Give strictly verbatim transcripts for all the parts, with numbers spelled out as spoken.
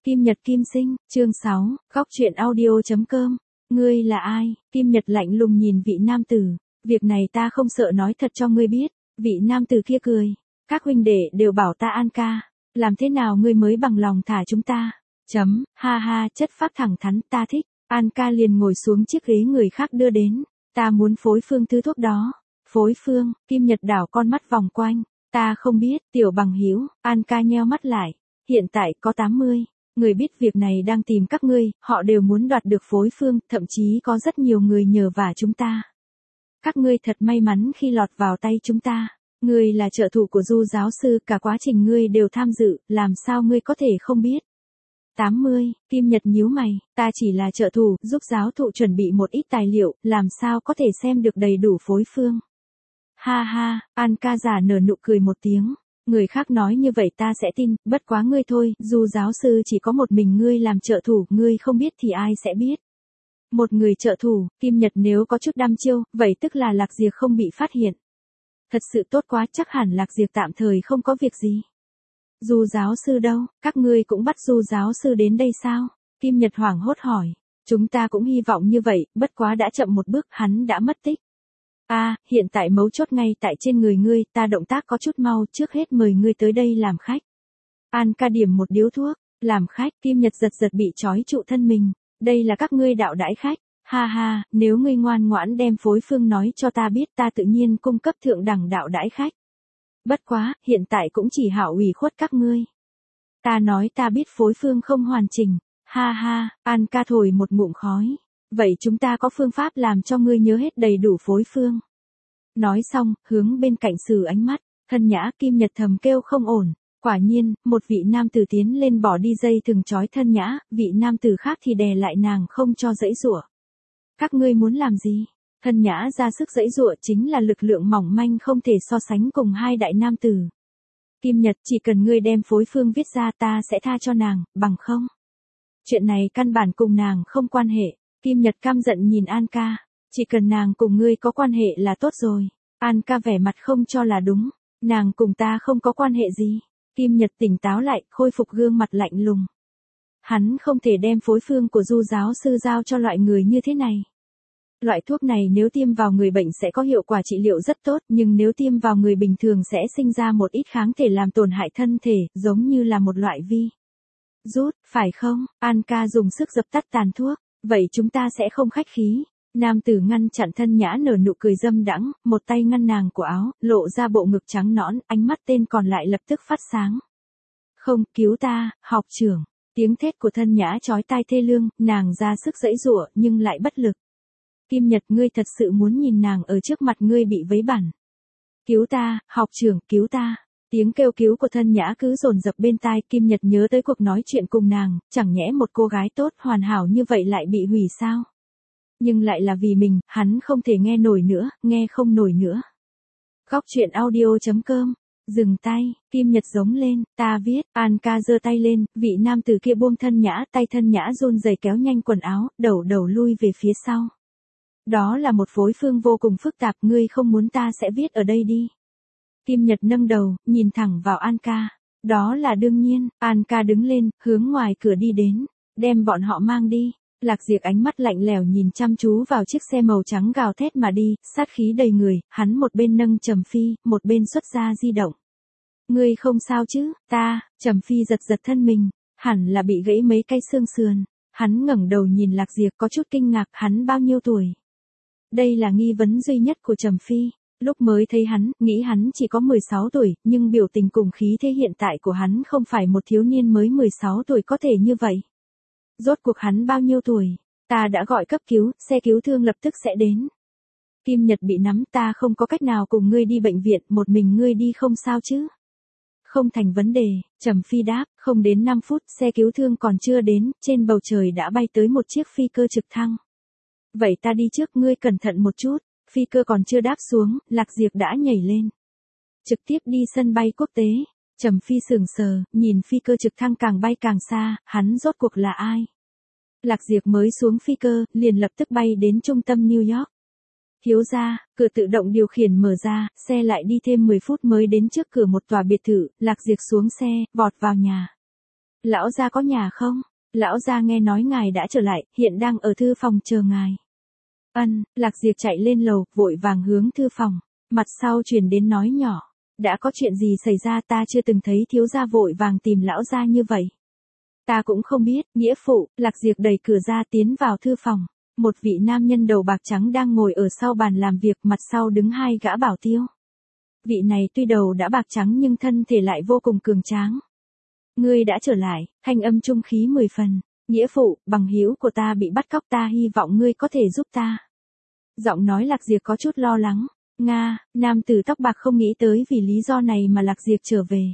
Kim Nhật Kim Sinh, chương sáu, góc truyện audio.com. Ngươi là ai? Kim Nhật lạnh lùng nhìn vị nam tử. Việc này ta không sợ nói thật cho ngươi biết. Vị nam tử kia cười. Các huynh đệ đều bảo ta An ca. Làm thế nào ngươi mới bằng lòng thả chúng ta? Chấm, ha ha, chất phác thẳng thắn, ta thích. An ca liền ngồi xuống chiếc ghế người khác đưa đến. Ta muốn phối phương thứ thuốc đó. Phối phương, Kim Nhật đảo con mắt vòng quanh. Ta không biết, tiểu bằng hữu. An ca nheo mắt lại. Hiện tại có tám mươi. Người biết việc này đang tìm các ngươi, họ đều muốn đoạt được phối phương, thậm chí có rất nhiều người nhờ vả chúng ta. Các ngươi thật may mắn khi lọt vào tay chúng ta. Ngươi là trợ thủ của Du giáo sư, cả quá trình ngươi đều tham dự, làm sao ngươi có thể không biết? tám mươi, Kim Nhật nhíu mày, ta chỉ là trợ thủ, giúp giáo thụ chuẩn bị một ít tài liệu, làm sao có thể xem được đầy đủ phối phương. Ha ha, An ca giả nở nụ cười một tiếng. Người khác nói như vậy ta sẽ tin, bất quá ngươi thôi, dù giáo sư chỉ có một mình ngươi làm trợ thủ, ngươi không biết thì ai sẽ biết. Một người trợ thủ, Kim Nhật nếu có chút đăm chiêu, vậy tức là Lạc Diệp không bị phát hiện. Thật sự tốt quá, chắc hẳn Lạc Diệp tạm thời không có việc gì. Du giáo sư đâu, các ngươi cũng bắt Du giáo sư đến đây sao? Kim Nhật hoảng hốt hỏi. Chúng ta cũng hy vọng như vậy, bất quá đã chậm một bước, hắn đã mất tích. A, à, hiện tại mấu chốt ngay tại trên người ngươi, ta động tác có chút mau, trước hết mời ngươi tới đây làm khách. An ca điểm một điếu thuốc, làm khách, Kim Nhật giật giật bị trói trụ thân mình, đây là các ngươi đạo đãi khách, ha ha, nếu ngươi ngoan ngoãn đem phối phương nói cho ta biết ta tự nhiên cung cấp thượng đẳng đạo đãi khách. Bất quá, hiện tại cũng chỉ hảo ủy khuất các ngươi. Ta nói ta biết phối phương không hoàn chỉnh, ha ha, An ca thổi một ngụm khói. Vậy chúng ta có phương pháp làm cho ngươi nhớ hết đầy đủ phối phương. Nói xong, hướng bên cạnh sử ánh mắt, thân nhã Kim Nhật thầm kêu không ổn. Quả nhiên, một vị nam tử tiến lên bỏ đi dây thừng trói thân nhã, vị nam tử khác thì đè lại nàng không cho giãy giụa. Các ngươi muốn làm gì? Thân nhã ra sức giãy giụa chính là lực lượng mỏng manh không thể so sánh cùng hai đại nam tử. Kim Nhật, chỉ cần ngươi đem phối phương viết ra ta sẽ tha cho nàng, bằng không. Chuyện này căn bản cùng nàng không quan hệ. Kim Nhật căm giận nhìn An ca, chỉ cần nàng cùng ngươi có quan hệ là tốt rồi. An ca vẻ mặt không cho là đúng, nàng cùng ta không có quan hệ gì. Kim Nhật tỉnh táo lại, khôi phục gương mặt lạnh lùng. Hắn không thể đem phối phương của Du giáo sư giao cho loại người như thế này. Loại thuốc này nếu tiêm vào người bệnh sẽ có hiệu quả trị liệu rất tốt, nhưng nếu tiêm vào người bình thường sẽ sinh ra một ít kháng thể làm tổn hại thân thể, giống như là một loại vi rút, phải không? An ca dùng sức dập tắt tàn thuốc. Vậy chúng ta sẽ không khách khí. Nam tử ngăn chặn thân nhã nở nụ cười dâm đãng, một tay ngăn nàng của áo, lộ ra bộ ngực trắng nõn, ánh mắt tên còn lại lập tức phát sáng. Không, cứu ta, học trưởng. Tiếng thét của thân nhã chói tai thê lương, nàng ra sức giãy giụa nhưng lại bất lực. Kim Nhật, ngươi thật sự muốn nhìn nàng ở trước mặt ngươi bị vấy bẩn. Cứu ta, học trưởng, cứu ta. Tiếng kêu cứu của thân nhã cứ dồn dập bên tai, Kim Nhật nhớ tới cuộc nói chuyện cùng nàng, chẳng nhẽ một cô gái tốt hoàn hảo như vậy lại bị hủy sao? Nhưng lại là vì mình, hắn không thể nghe nổi nữa, nghe không nổi nữa. Góc truyện audio.com, dừng tay, Kim Nhật giống lên, ta viết, An ca giơ tay lên, vị nam tử kia buông thân nhã, tay thân nhã run rẩy kéo nhanh quần áo, đầu đầu lui về phía sau. Đó là một phối phương vô cùng phức tạp, ngươi không muốn ta sẽ viết ở đây đi. Kim Nhật nâng đầu, nhìn thẳng vào An ca. Đó là đương nhiên, An ca đứng lên, hướng ngoài cửa đi đến, đem bọn họ mang đi. Lạc Diệp ánh mắt lạnh lẽo nhìn chăm chú vào chiếc xe màu trắng gào thét mà đi, sát khí đầy người, hắn một bên nâng Trầm Phi, một bên xuất ra di động. Ngươi không sao chứ? Ta, Trầm Phi giật giật thân mình, hẳn là bị gãy mấy cây xương sườn. Hắn ngẩng đầu nhìn Lạc Diệp có chút kinh ngạc, hắn bao nhiêu tuổi? Đây là nghi vấn duy nhất của Trầm Phi. Lúc mới thấy hắn, nghĩ hắn chỉ có mười sáu tuổi, nhưng biểu tình cùng khí thế hiện tại của hắn không phải một thiếu niên mới mười sáu tuổi có thể như vậy. Rốt cuộc hắn bao nhiêu tuổi? Ta đã gọi cấp cứu, xe cứu thương lập tức sẽ đến. Kim Nhật bị nắm, ta không có cách nào cùng ngươi đi bệnh viện, một mình ngươi đi không sao chứ? Không thành vấn đề, Trầm Phi đáp, không đến năm phút, xe cứu thương còn chưa đến, trên bầu trời đã bay tới một chiếc phi cơ trực thăng. Vậy ta đi trước, ngươi cẩn thận một chút. Phi cơ còn chưa đáp xuống, Lạc Diệp đã nhảy lên. Trực tiếp đi sân bay quốc tế. Trầm Phi sững sờ, nhìn phi cơ trực thăng càng bay càng xa, hắn rốt cuộc là ai? Lạc Diệp mới xuống phi cơ, liền lập tức bay đến trung tâm New York. Thiếu gia, cửa tự động điều khiển mở ra, xe lại đi thêm mười phút mới đến trước cửa một tòa biệt thự, Lạc Diệp xuống xe, vọt vào nhà. Lão gia có nhà không? Lão gia nghe nói ngài đã trở lại, hiện đang ở thư phòng chờ ngài. Ân, Lạc Diệp chạy lên lầu, vội vàng hướng thư phòng. Mặt sau truyền đến nói nhỏ. Đã có chuyện gì xảy ra, ta chưa từng thấy thiếu gia vội vàng tìm lão gia như vậy. Ta cũng không biết, nghĩa phụ. Lạc Diệp đẩy cửa ra tiến vào thư phòng. Một vị nam nhân đầu bạc trắng đang ngồi ở sau bàn làm việc, mặt sau đứng hai gã bảo tiêu. Vị này tuy đầu đã bạc trắng nhưng thân thể lại vô cùng cường tráng. Ngươi đã trở lại, thanh âm trung khí mười phần. Nghĩa phụ, bằng hữu của ta bị bắt cóc, ta hy vọng ngươi có thể giúp ta. Giọng nói Lạc Diệp có chút lo lắng. Nga, nam tử tóc bạc không nghĩ tới vì lý do này mà Lạc Diệp trở về.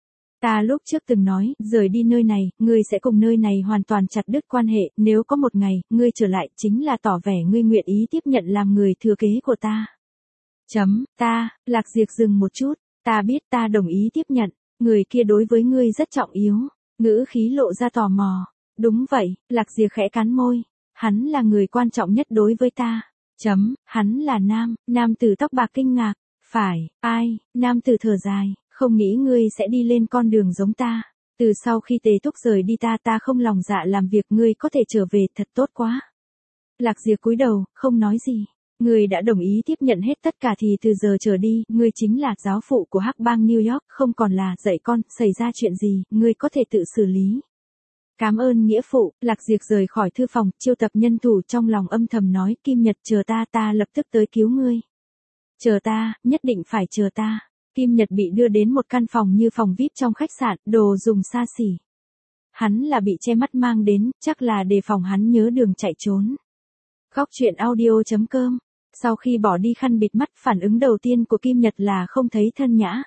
Ta lúc trước từng nói, rời đi nơi này, ngươi sẽ cùng nơi này hoàn toàn chặt đứt quan hệ, nếu có một ngày, ngươi trở lại, chính là tỏ vẻ ngươi nguyện ý tiếp nhận làm người thừa kế của ta. Chấm, ta, Lạc Diệp dừng một chút, ta biết ta đồng ý tiếp nhận, người kia đối với ngươi rất trọng yếu, ngữ khí lộ ra tò mò. Đúng vậy, Lạc Diệp khẽ cắn môi, hắn là người quan trọng nhất đối với ta. Chấm, hắn là nam, nam tử tóc bạc kinh ngạc, phải, ai, nam tử thở dài, không nghĩ ngươi sẽ đi lên con đường giống ta. Từ sau khi Tề Thúc rời đi ta ta không lòng dạ làm việc, ngươi có thể trở về thật tốt quá. Lạc Diệp cúi đầu, không nói gì. Ngươi đã đồng ý tiếp nhận hết tất cả thì từ giờ trở đi, ngươi chính là giáo phụ của hắc bang New York, không còn là dạy con, xảy ra chuyện gì, ngươi có thể tự xử lý. Cảm ơn nghĩa phụ. Lạc Diệp rời khỏi thư phòng, chiêu tập nhân thủ trong lòng âm thầm nói, Kim Nhật chờ ta, ta lập tức tới cứu ngươi. Chờ ta, nhất định phải chờ ta. Kim Nhật bị đưa đến một căn phòng như phòng vi ai pi trong khách sạn, đồ dùng xa xỉ. Hắn là bị che mắt mang đến, chắc là đề phòng hắn nhớ đường chạy trốn. Góc truyện audio chấm com. Sau khi bỏ đi khăn bịt mắt, phản ứng đầu tiên của Kim Nhật là không thấy Thân Nhã.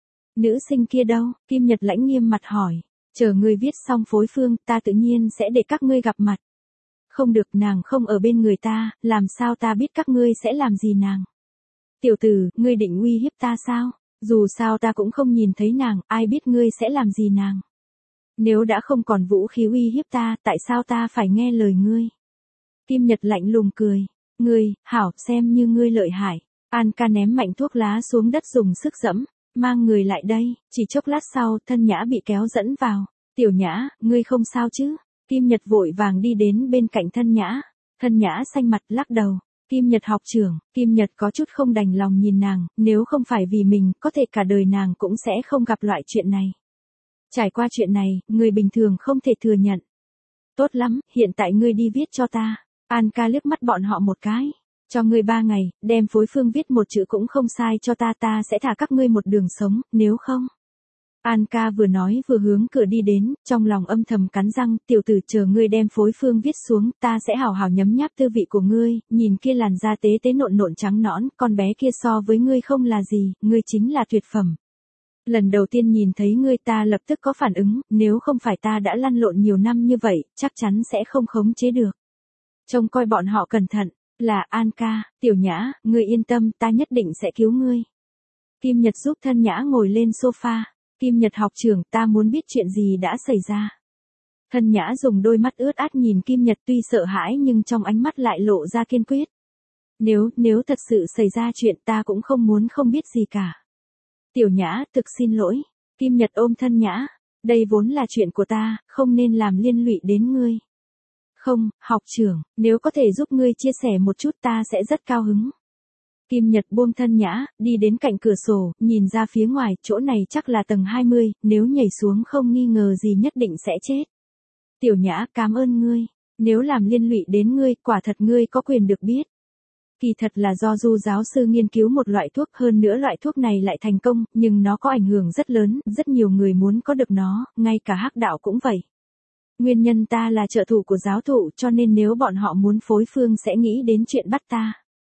Nữ sinh kia đâu? Kim Nhật lãnh nghiêm mặt hỏi. Chờ ngươi viết xong phối phương, ta tự nhiên sẽ để các ngươi gặp mặt. Không được, nàng không ở bên người ta, làm sao ta biết các ngươi sẽ làm gì nàng? Tiểu tử, ngươi định uy hiếp ta sao? Dù sao ta cũng không nhìn thấy nàng, ai biết ngươi sẽ làm gì nàng? Nếu đã không còn vũ khí uy hiếp ta, tại sao ta phải nghe lời ngươi? Kim Nhật lạnh lùng cười. Ngươi, hảo, xem như ngươi lợi hại. An ca ném mạnh thuốc lá xuống đất dùng sức dẫm. Mang người lại đây, chỉ chốc lát sau, Thân Nhã bị kéo dẫn vào. Tiểu Nhã, ngươi không sao chứ? Kim Nhật vội vàng đi đến bên cạnh Thân Nhã. Thân Nhã xanh mặt lắc đầu. Kim Nhật học trưởng, Kim Nhật có chút không đành lòng nhìn nàng, nếu không phải vì mình, có thể cả đời nàng cũng sẽ không gặp loại chuyện này. Trải qua chuyện này, người bình thường không thể thừa nhận. Tốt lắm, hiện tại ngươi đi viết cho ta. An ca liếc mắt bọn họ một cái. Cho ngươi ba ngày, đem phối phương viết một chữ cũng không sai cho ta, ta sẽ thả các ngươi một đường sống, nếu không. An ca vừa nói vừa hướng cửa đi đến, trong lòng âm thầm cắn răng, tiểu tử chờ ngươi đem phối phương viết xuống, ta sẽ hào hào nhấm nháp tư vị của ngươi, nhìn kia làn da tế tế nộn nộn trắng nõn, con bé kia so với ngươi không là gì, ngươi chính là tuyệt phẩm. Lần đầu tiên nhìn thấy ngươi ta lập tức có phản ứng, nếu không phải ta đã lăn lộn nhiều năm như vậy, chắc chắn sẽ không khống chế được. Trông coi bọn họ cẩn thận. Là An ca, Tiểu Nhã, ngươi yên tâm, ta nhất định sẽ cứu ngươi. Kim Nhật giúp Thân Nhã ngồi lên sofa. Kim Nhật học trưởng, ta muốn biết chuyện gì đã xảy ra. Thân Nhã dùng đôi mắt ướt át nhìn Kim Nhật, tuy sợ hãi nhưng trong ánh mắt lại lộ ra kiên quyết. Nếu, nếu thật sự xảy ra chuyện, ta cũng không muốn không biết gì cả. Tiểu Nhã, thực xin lỗi. Kim Nhật ôm Thân Nhã. Đây vốn là chuyện của ta, không nên làm liên lụy đến ngươi. Không, học trưởng, nếu có thể giúp ngươi chia sẻ một chút ta sẽ rất cao hứng. Kim Nhật buông Thân Nhã, đi đến cạnh cửa sổ, nhìn ra phía ngoài, chỗ này chắc là tầng hai mươi, nếu nhảy xuống không nghi ngờ gì nhất định sẽ chết. Tiểu Nhã, cảm ơn ngươi, nếu làm liên lụy đến ngươi, quả thật ngươi có quyền được biết. Kỳ thật là do Du giáo sư nghiên cứu một loại thuốc, hơn nữa loại thuốc này lại thành công, nhưng nó có ảnh hưởng rất lớn, rất nhiều người muốn có được nó, ngay cả hắc đạo cũng vậy. Nguyên nhân ta là trợ thủ của giáo thụ, cho nên nếu bọn họ muốn phối phương sẽ nghĩ đến chuyện bắt ta.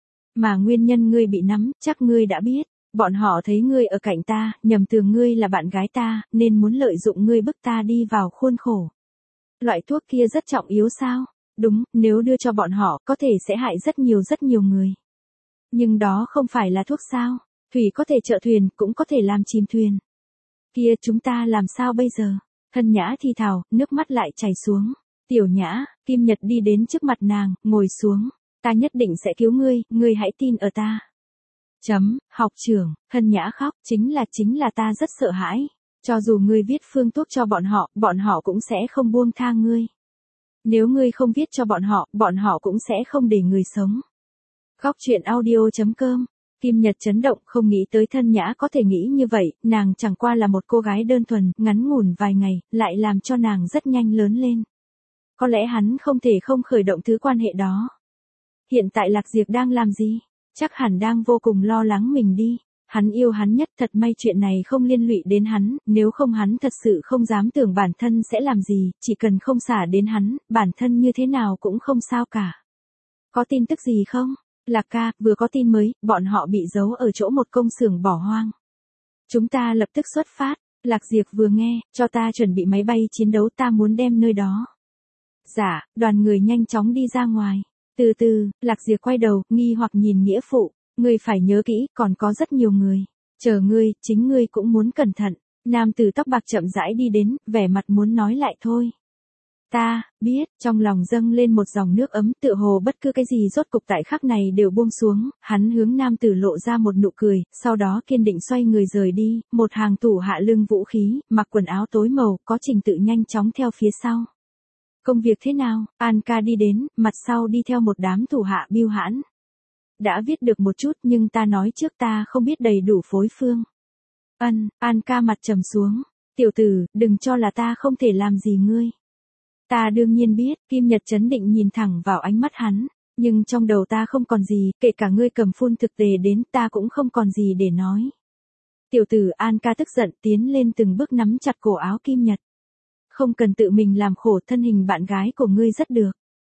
Mà nguyên nhân ngươi bị nắm, chắc ngươi đã biết. Bọn họ thấy ngươi ở cạnh ta, nhầm tưởng ngươi là bạn gái ta, nên muốn lợi dụng ngươi bức ta đi vào khuôn khổ. Loại thuốc kia rất trọng yếu sao? Đúng, nếu đưa cho bọn họ, có thể sẽ hại rất nhiều rất nhiều người. Nhưng đó không phải là thuốc sao? Thủy có thể trợ thuyền, cũng có thể làm chìm thuyền. Kia chúng ta làm sao bây giờ? Thân Nhã thì thào, nước mắt lại chảy xuống. Tiểu Nhã, Kim Nhật đi đến trước mặt nàng, ngồi xuống. Ta nhất định sẽ cứu ngươi, ngươi hãy tin ở ta. Chấm, học trưởng, Thân Nhã khóc, chính là chính là ta rất sợ hãi. Cho dù ngươi viết phương thuốc cho bọn họ, bọn họ cũng sẽ không buông tha ngươi. Nếu ngươi không viết cho bọn họ, bọn họ cũng sẽ không để người sống. Góc truyện audio.com. Kim Nhật chấn động, không nghĩ tới Thân Nhã có thể nghĩ như vậy, nàng chẳng qua là một cô gái đơn thuần, ngắn ngủn vài ngày, lại làm cho nàng rất nhanh lớn lên. Có lẽ hắn không thể không khởi động thứ quan hệ đó. Hiện tại Lạc Diệp đang làm gì? Chắc hẳn đang vô cùng lo lắng mình đi. Hắn yêu hắn nhất, thật may chuyện này không liên lụy đến hắn, nếu không hắn thật sự không dám tưởng bản thân sẽ làm gì, chỉ cần không xả đến hắn, bản thân như thế nào cũng không sao cả. Có tin tức gì không? Lạc ca, vừa có tin mới, bọn họ bị giấu ở chỗ một công xưởng bỏ hoang. Chúng ta lập tức xuất phát. Lạc Diệp vừa nghe, cho ta chuẩn bị máy bay chiến đấu, ta muốn đem nơi đó. Dạ, đoàn người nhanh chóng đi ra ngoài. Từ từ, Lạc Diệp quay đầu, nghi hoặc nhìn nghĩa phụ. Ngươi phải nhớ kỹ, còn có rất nhiều người. Chờ ngươi, chính ngươi cũng muốn cẩn thận. Nam tử tóc bạc chậm rãi đi đến, vẻ mặt muốn nói lại thôi. Ta, biết, trong lòng dâng lên một dòng nước ấm, tựa hồ bất cứ cái gì rốt cục tại khắc này đều buông xuống, hắn hướng nam tử lộ ra một nụ cười, sau đó kiên định xoay người rời đi, một hàng thủ hạ lưng vũ khí, mặc quần áo tối màu, có trình tự nhanh chóng theo phía sau. Công việc thế nào? An ca đi đến, mặt sau đi theo một đám thủ hạ biêu hãn. Đã viết được một chút nhưng ta nói trước ta không biết đầy đủ phối phương. Ân, An ca mặt trầm xuống. Tiểu tử, đừng cho là ta không thể làm gì ngươi. Ta đương nhiên biết, Kim Nhật chấn định nhìn thẳng vào ánh mắt hắn. Nhưng trong đầu ta không còn gì, kể cả ngươi cầm phun thực tề đến ta cũng không còn gì để nói. Tiểu tử An ca tức giận tiến lên từng bước nắm chặt cổ áo Kim Nhật. Không cần tự mình làm khổ, thân hình bạn gái của ngươi rất được.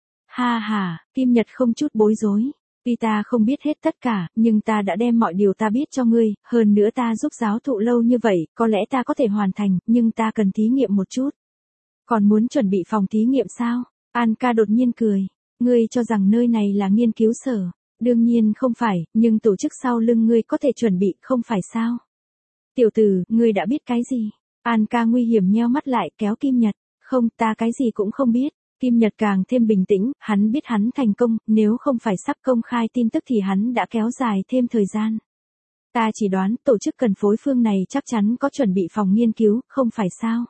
Ha ha, Kim Nhật không chút bối rối. Tuy ta không biết hết tất cả, nhưng ta đã đem mọi điều ta biết cho ngươi, hơn nữa ta giúp giáo thụ lâu như vậy, có lẽ ta có thể hoàn thành, nhưng ta cần thí nghiệm một chút. Còn muốn chuẩn bị phòng thí nghiệm sao? An ca đột nhiên cười. Ngươi cho rằng nơi này là nghiên cứu sở. Đương nhiên không phải, nhưng tổ chức sau lưng ngươi có thể chuẩn bị, không phải sao? Tiểu tử, ngươi đã biết cái gì? An ca nguy hiểm nheo mắt lại kéo Kim Nhật. Không, ta cái gì cũng không biết. Kim Nhật càng thêm bình tĩnh, hắn biết hắn thành công, nếu không phải sắp công khai tin tức thì hắn đã kéo dài thêm thời gian. Ta chỉ đoán, tổ chức cần phối phương này chắc chắn có chuẩn bị phòng nghiên cứu, không phải sao?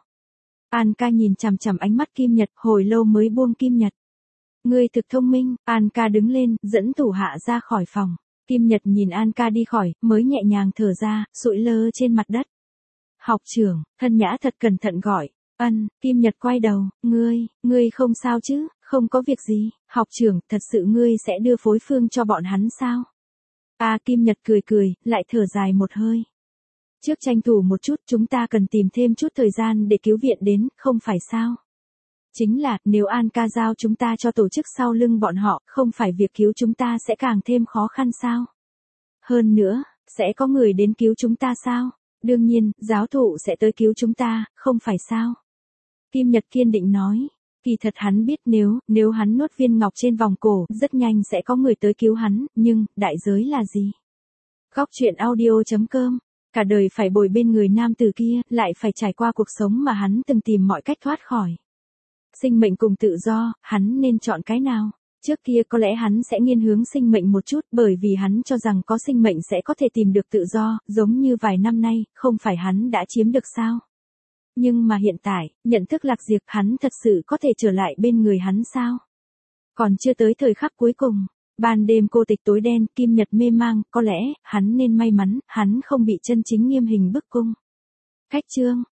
An ca nhìn chằm chằm ánh mắt Kim Nhật, hồi lâu mới buông Kim Nhật. Ngươi thực thông minh, An ca đứng lên, dẫn thủ hạ ra khỏi phòng. Kim Nhật nhìn An ca đi khỏi, mới nhẹ nhàng thở ra, sụi lơ trên mặt đất. Học trưởng, Thân Nhã thật cẩn thận gọi. Ân, Kim Nhật quay đầu, ngươi, ngươi không sao chứ, không có việc gì, học trưởng, thật sự ngươi sẽ đưa phối phương cho bọn hắn sao? À Kim Nhật cười cười, lại thở dài một hơi. Trước tranh thủ một chút, chúng ta cần tìm thêm chút thời gian để cứu viện đến, không phải sao? Chính là, nếu An ca giao chúng ta cho tổ chức sau lưng bọn họ, không phải việc cứu chúng ta sẽ càng thêm khó khăn sao? Hơn nữa, sẽ có người đến cứu chúng ta sao? Đương nhiên, giáo thụ sẽ tới cứu chúng ta, không phải sao? Kim Nhật kiên định nói. Kỳ thật hắn biết nếu, nếu hắn nuốt viên ngọc trên vòng cổ, rất nhanh sẽ có người tới cứu hắn, nhưng, đại giới là gì? Góc truyện audio.com. Cả đời phải bồi bên người nam tử kia, lại phải trải qua cuộc sống mà hắn từng tìm mọi cách thoát khỏi. Sinh mệnh cùng tự do, hắn nên chọn cái nào? Trước kia có lẽ hắn sẽ nghiêng hướng sinh mệnh một chút, bởi vì hắn cho rằng có sinh mệnh sẽ có thể tìm được tự do, giống như vài năm nay, không phải hắn đã chiếm được sao? Nhưng mà hiện tại, nhận thức Lạc Diệp, hắn thật sự có thể trở lại bên người hắn sao? Còn chưa tới thời khắc cuối cùng. Ban đêm cô tịch tối đen, Kim Nhật mê mang, có lẽ, hắn nên may mắn, hắn không bị chân chính nghiêm hình bức cung. Cách chương.